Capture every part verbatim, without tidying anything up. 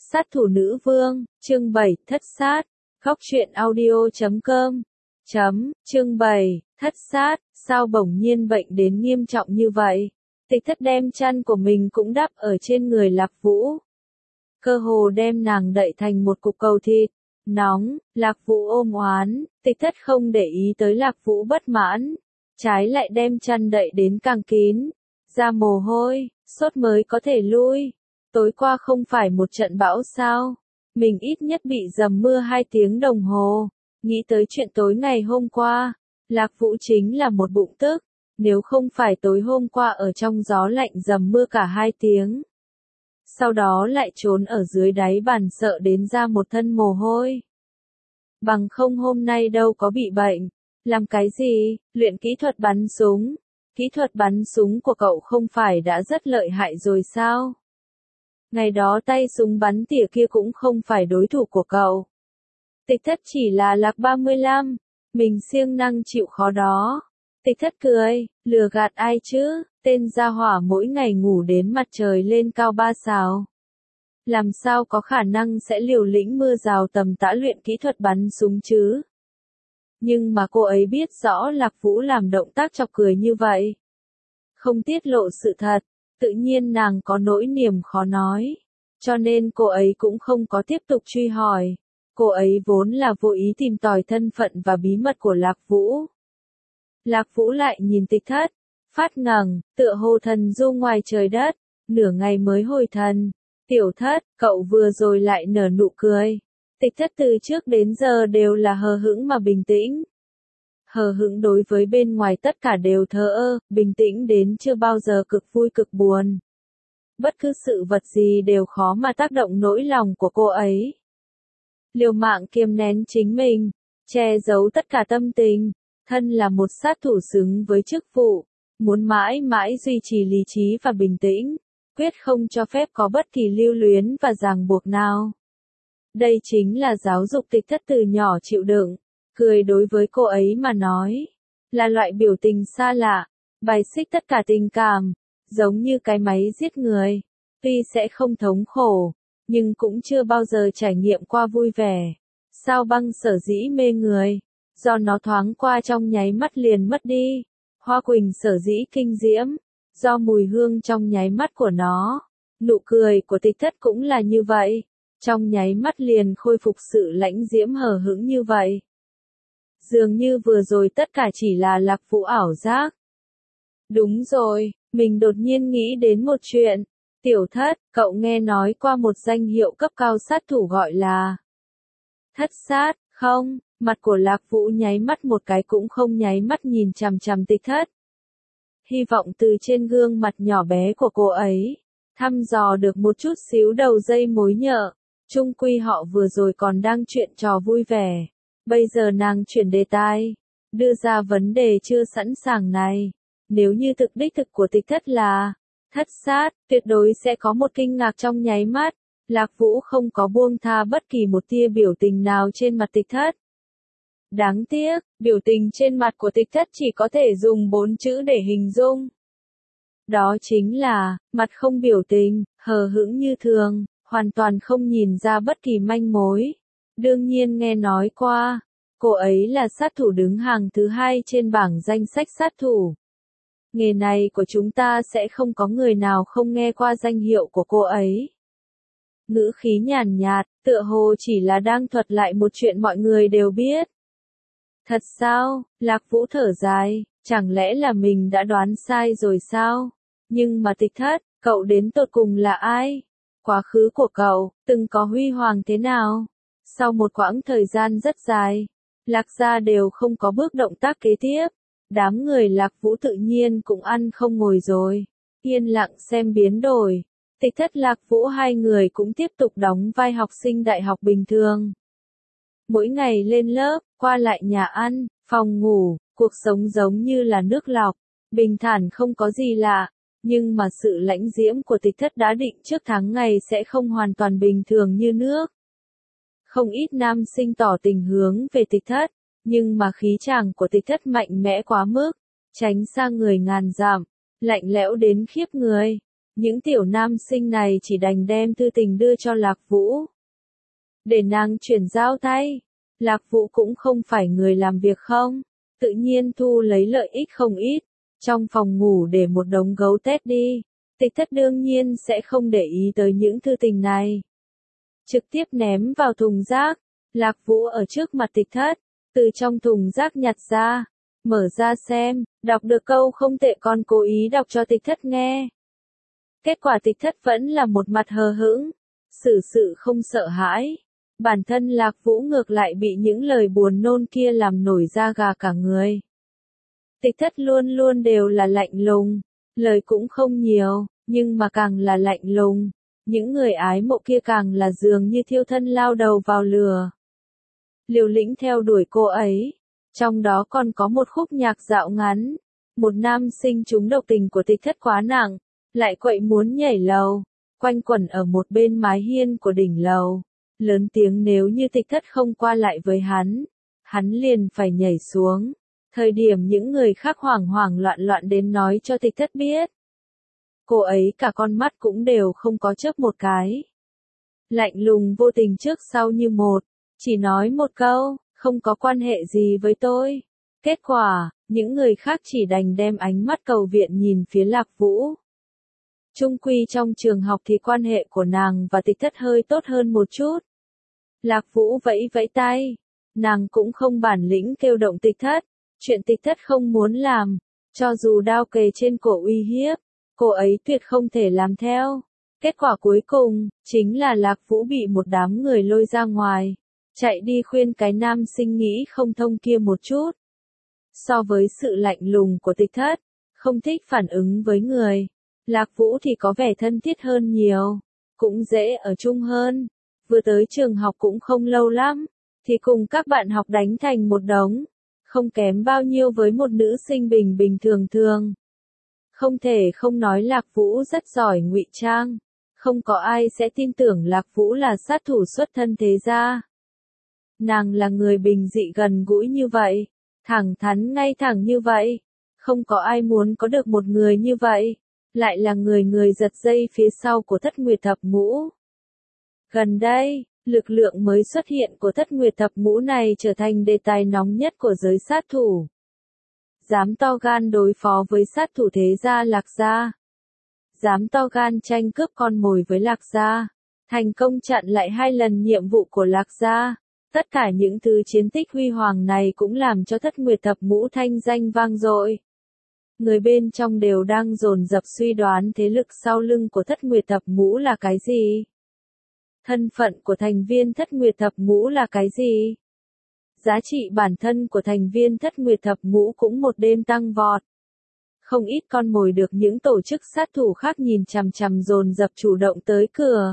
Sát thủ nữ vương, chương bảy, thất sát, góc truyện audio chấm com, chấm, chương bảy, thất sát, sao bỗng nhiên bệnh đến nghiêm trọng như vậy? Tịch thất đem chăn của mình cũng đắp ở trên người Lạc Vũ. Cơ hồ đem nàng đậy thành một cục cầu thịt, nóng, Lạc Vũ ôm oán, tịch thất không để ý tới Lạc Vũ bất mãn, trái lại đem chăn đậy đến càng kín, ra mồ hôi, sốt mới có thể lui. Tối qua không phải một trận bão sao? Mình ít nhất bị dầm mưa hai tiếng đồng hồ. Nghĩ tới chuyện tối ngày hôm qua, Lạc Vũ chính là một bụng tức, nếu không phải tối hôm qua ở trong gió lạnh dầm mưa cả hai tiếng. Sau đó lại trốn ở dưới đáy bàn sợ đến ra một thân mồ hôi. Bằng không hôm nay đâu có bị bệnh. Làm cái gì? Luyện kỹ thuật bắn súng. Kỹ thuật bắn súng của cậu không phải đã rất lợi hại rồi sao? Ngày đó tay súng bắn tỉa kia cũng không phải đối thủ của cậu. Tịch thất chỉ là Lạc ba mươi lăm, mình siêng năng chịu khó đó. Tịch thất cười, lừa gạt ai chứ, tên gia hỏa mỗi ngày ngủ đến mặt trời lên cao ba sào. Làm sao có khả năng sẽ liều lĩnh mưa rào tầm tã luyện kỹ thuật bắn súng chứ? Nhưng mà cô ấy biết rõ Lạc Vũ làm động tác chọc cười như vậy. Không tiết lộ sự thật. Tự nhiên nàng có nỗi niềm khó nói, cho nên cô ấy cũng không có tiếp tục truy hỏi. Cô ấy vốn là vô ý tìm tòi thân phận và bí mật của Lạc Vũ. Lạc Vũ lại nhìn tịch thất, phát ngẩng, tựa hồ thần du ngoài trời đất, nửa ngày mới hồi thần. Tiểu thất, cậu vừa rồi lại nở nụ cười. Tịch thất từ trước đến giờ đều là hờ hững mà bình tĩnh. Hờ hững đối với bên ngoài tất cả đều thờ ơ, bình tĩnh đến chưa bao giờ cực vui cực buồn. Bất cứ sự vật gì đều khó mà tác động nỗi lòng của cô ấy. Liều mạng kiềm nén chính mình, che giấu tất cả tâm tình, thân là một sát thủ xứng với chức vụ, muốn mãi mãi duy trì lý trí và bình tĩnh, quyết không cho phép có bất kỳ lưu luyến và ràng buộc nào. Đây chính là giáo dục tịch thất từ nhỏ chịu đựng. Cười đối với cô ấy mà nói, là loại biểu tình xa lạ, bài xích tất cả tình cảm, giống như cái máy giết người. Tuy sẽ không thống khổ, nhưng cũng chưa bao giờ trải nghiệm qua vui vẻ. Sao băng sở dĩ mê người, do nó thoáng qua trong nháy mắt liền mất đi. Hoa quỳnh sở dĩ kinh diễm, do mùi hương trong nháy mắt của nó. Nụ cười của tịch thất cũng là như vậy, trong nháy mắt liền khôi phục sự lãnh diễm hờ hững như vậy. Dường như vừa rồi tất cả chỉ là Lạc Vũ ảo giác. Đúng rồi, mình đột nhiên nghĩ đến một chuyện. Tiểu thất, cậu nghe nói qua một danh hiệu cấp cao sát thủ gọi là thất sát, không? Mặt của Lạc Vũ nháy mắt một cái cũng không nháy mắt nhìn chằm chằm tịch thất. Hy vọng từ trên gương mặt nhỏ bé của cô ấy, thăm dò được một chút xíu đầu dây mối nhợ. Chung quy họ vừa rồi còn đang chuyện trò vui vẻ. Bây giờ nàng chuyển đề tài, đưa ra vấn đề chưa sẵn sàng này. Nếu như thực đích thực của tịch thất là thất sát, tuyệt đối sẽ có một kinh ngạc trong nháy mắt. Lạc Vũ không có buông tha bất kỳ một tia biểu tình nào trên mặt tịch thất. Đáng tiếc, biểu tình trên mặt của tịch thất chỉ có thể dùng bốn chữ để hình dung. Đó chính là, mặt không biểu tình, hờ hững như thường, hoàn toàn không nhìn ra bất kỳ manh mối. Đương nhiên nghe nói qua, cô ấy là sát thủ đứng hàng thứ hai trên bảng danh sách sát thủ. Nghề này của chúng ta sẽ không có người nào không nghe qua danh hiệu của cô ấy. Ngữ khí nhàn nhạt, tựa hồ chỉ là đang thuật lại một chuyện mọi người đều biết. Thật sao? Lạc Vũ thở dài, chẳng lẽ là mình đã đoán sai rồi sao? Nhưng mà tịch thất, cậu đến tột cùng là ai? Quá khứ của cậu, từng có huy hoàng thế nào? Sau một quãng thời gian rất dài, Lạc gia đều không có bước động tác kế tiếp. Đám người Lạc Vũ tự nhiên cũng ăn không ngồi rồi. Yên lặng xem biến đổi. Tịch thất Lạc Vũ hai người cũng tiếp tục đóng vai học sinh đại học bình thường. Mỗi ngày lên lớp, qua lại nhà ăn, phòng ngủ, cuộc sống giống như là nước lọc. Bình thản không có gì lạ. Nhưng mà sự lãnh diễm của tịch thất đã định trước tháng ngày sẽ không hoàn toàn bình thường như nước. Không ít nam sinh tỏ tình hướng về tịch thất, nhưng mà khí chàng của tịch thất mạnh mẽ quá mức, tránh xa người ngàn dặm, lạnh lẽo đến khiếp người. những tiểu nam sinh này chỉ đành đem thư tình đưa cho Lạc Vũ. Để nàng chuyển giao tay, Lạc Vũ cũng không phải người làm việc không, tự nhiên thu lấy lợi ích không ít. Trong phòng ngủ để một đống gấu tét đi, Tịch Thất đương nhiên sẽ không để ý tới những thư tình này. Trực tiếp ném vào thùng rác, Lạc Vũ ở trước mặt Tịch Thất, từ trong thùng rác nhặt ra, mở ra xem, đọc được câu không tệ con cố ý đọc cho Tịch Thất nghe. Kết quả Tịch Thất vẫn là một mặt hờ hững, xử sự không sợ hãi. Bản thân Lạc Vũ ngược lại bị những lời buồn nôn kia làm nổi da gà cả người. Tịch Thất luôn luôn đều là lạnh lùng, lời cũng không nhiều, nhưng mà càng là lạnh lùng, những người ái mộ kia càng là dường như thiêu thân lao đầu vào lửa. Liều lĩnh theo đuổi cô ấy, trong đó còn có một khúc nhạc dạo ngắn, một nam sinh trúng độc tình của Tịch Thất quá nặng, lại quậy muốn nhảy lầu, quanh quẩn ở một bên mái hiên của đỉnh lầu, lớn tiếng nếu như Tịch Thất không qua lại với hắn, hắn liền phải nhảy xuống. Thời điểm những người khác hoảng hoảng loạn loạn đến nói cho Tịch Thất biết. Cô ấy cả con mắt cũng đều không có chớp một cái. Lạnh lùng vô tình trước sau như một, chỉ nói một câu, không có quan hệ gì với tôi. Kết quả, những người khác chỉ đành đem ánh mắt cầu viện nhìn phía Lạc Vũ. Chung quy trong trường học thì quan hệ của nàng và Tịch Thất hơi tốt hơn một chút. Lạc Vũ vẫy vẫy tay, nàng cũng không bản lĩnh kêu động Tịch Thất. Chuyện Tịch Thất không muốn làm, cho dù đao kề trên cổ uy hiếp, cô ấy tuyệt không thể làm theo. Kết quả cuối cùng, chính là Lạc Vũ bị một đám người lôi ra ngoài, chạy đi khuyên cái nam sinh nghĩ không thông kia một chút. So với sự lạnh lùng của Tịch Thất, không thích phản ứng với người, Lạc Vũ thì có vẻ thân thiết hơn nhiều, cũng dễ ở chung hơn. Vừa tới trường học cũng không lâu lắm, thì cùng các bạn học đánh thành một đống. Không kém bao nhiêu với một nữ sinh bình bình thường thường. Không thể không nói Lạc Vũ rất giỏi ngụy trang, không có ai sẽ tin tưởng Lạc Vũ là sát thủ xuất thân thế gia. Nàng là người bình dị gần gũi như vậy, thẳng thắn ngay thẳng như vậy, không có ai muốn có được một người như vậy, lại là người người giật dây phía sau của Thất Nguyệt Thập Ngũ. Gần đây, lực lượng mới xuất hiện của Thất Nguyệt Thập Ngũ này trở thành đề tài nóng nhất của giới sát thủ. Dám to gan đối phó với sát thủ thế gia Lạc gia. Dám to gan tranh cướp con mồi với Lạc gia. Thành công chặn lại hai lần nhiệm vụ của Lạc gia. Tất cả những thứ chiến tích huy hoàng này cũng làm cho Thất Nguyệt Thập Ngũ thanh danh vang dội. Người bên trong đều đang dồn dập suy đoán thế lực sau lưng của Thất Nguyệt Thập Ngũ là cái gì. Thân phận của thành viên Thất Nguyệt Thập Ngũ là cái gì? Giá trị bản thân của thành viên Thất Nguyệt Thập Ngũ cũng một đêm tăng vọt. Không ít con mồi được những tổ chức sát thủ khác nhìn chằm chằm dồn dập chủ động tới cửa.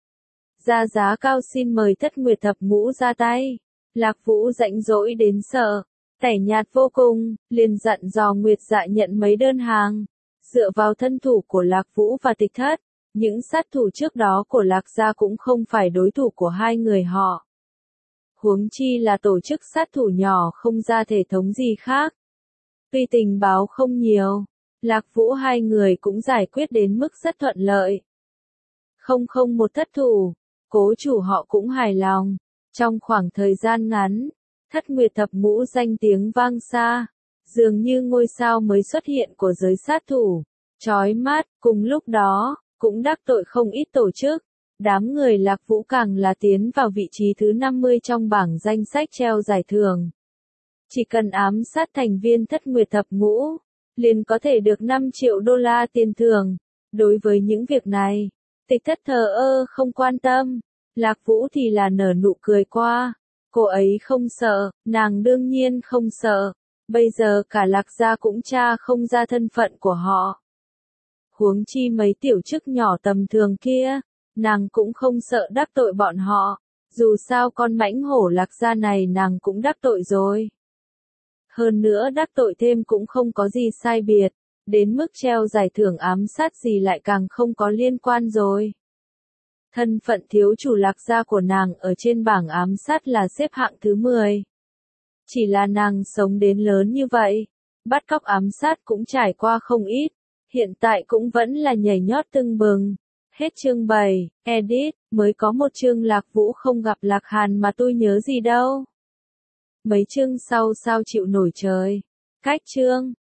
Ra giá cao xin mời Thất Nguyệt Thập Ngũ ra tay. Lạc Vũ rãnh rỗi đến sợ, tẻ nhạt vô cùng, liền dặn dò Nguyệt Dạ nhận mấy đơn hàng. Dựa vào thân thủ của Lạc Vũ và Tịch Thất, những sát thủ trước đó của Lạc gia cũng không phải đối thủ của hai người họ. Huống chi là tổ chức sát thủ nhỏ không ra thể thống gì khác. Tuy tình báo không nhiều, Lạc Vũ hai người cũng giải quyết đến mức rất thuận lợi. Không không một thất thủ, cố chủ họ cũng hài lòng. Trong khoảng thời gian ngắn, Thất Nguyệt Thập Ngũ danh tiếng vang xa, dường như ngôi sao mới xuất hiện của giới sát thủ, chói mắt, cùng lúc đó, cũng đắc tội không ít tổ chức. Đám người Lạc Vũ càng là tiến vào vị trí thứ năm mươi trong bảng danh sách treo giải thưởng. Chỉ cần ám sát thành viên Thất Nguyệt Thập Ngũ, liền có thể được năm triệu đô la tiền thưởng. Đối với những việc này, Tịch Thất thờ ơ không quan tâm, Lạc Vũ thì là nở nụ cười qua. Cô ấy không sợ, nàng đương nhiên không sợ. Bây giờ cả Lạc gia cũng tra không ra thân phận của họ. Huống chi mấy tiểu chức nhỏ tầm thường kia, nàng cũng không sợ đắc tội bọn họ. Dù sao con mãnh hổ Lạc gia này nàng cũng đắc tội rồi. Hơn nữa đắc tội thêm cũng không có gì sai biệt, đến mức treo giải thưởng ám sát gì lại càng không có liên quan rồi. Thân phận thiếu chủ Lạc gia của nàng ở trên bảng ám sát là xếp hạng thứ mười. Chỉ là nàng sống đến lớn như vậy, bắt cóc ám sát cũng trải qua không ít, hiện tại cũng vẫn là nhảy nhót tưng bừng. Hết chương bảy, edit, mới có một chương Lạc Vũ không gặp Lạc Hàn mà tôi nhớ gì đâu. Mấy chương sau sao chịu nổi trời. Cách chương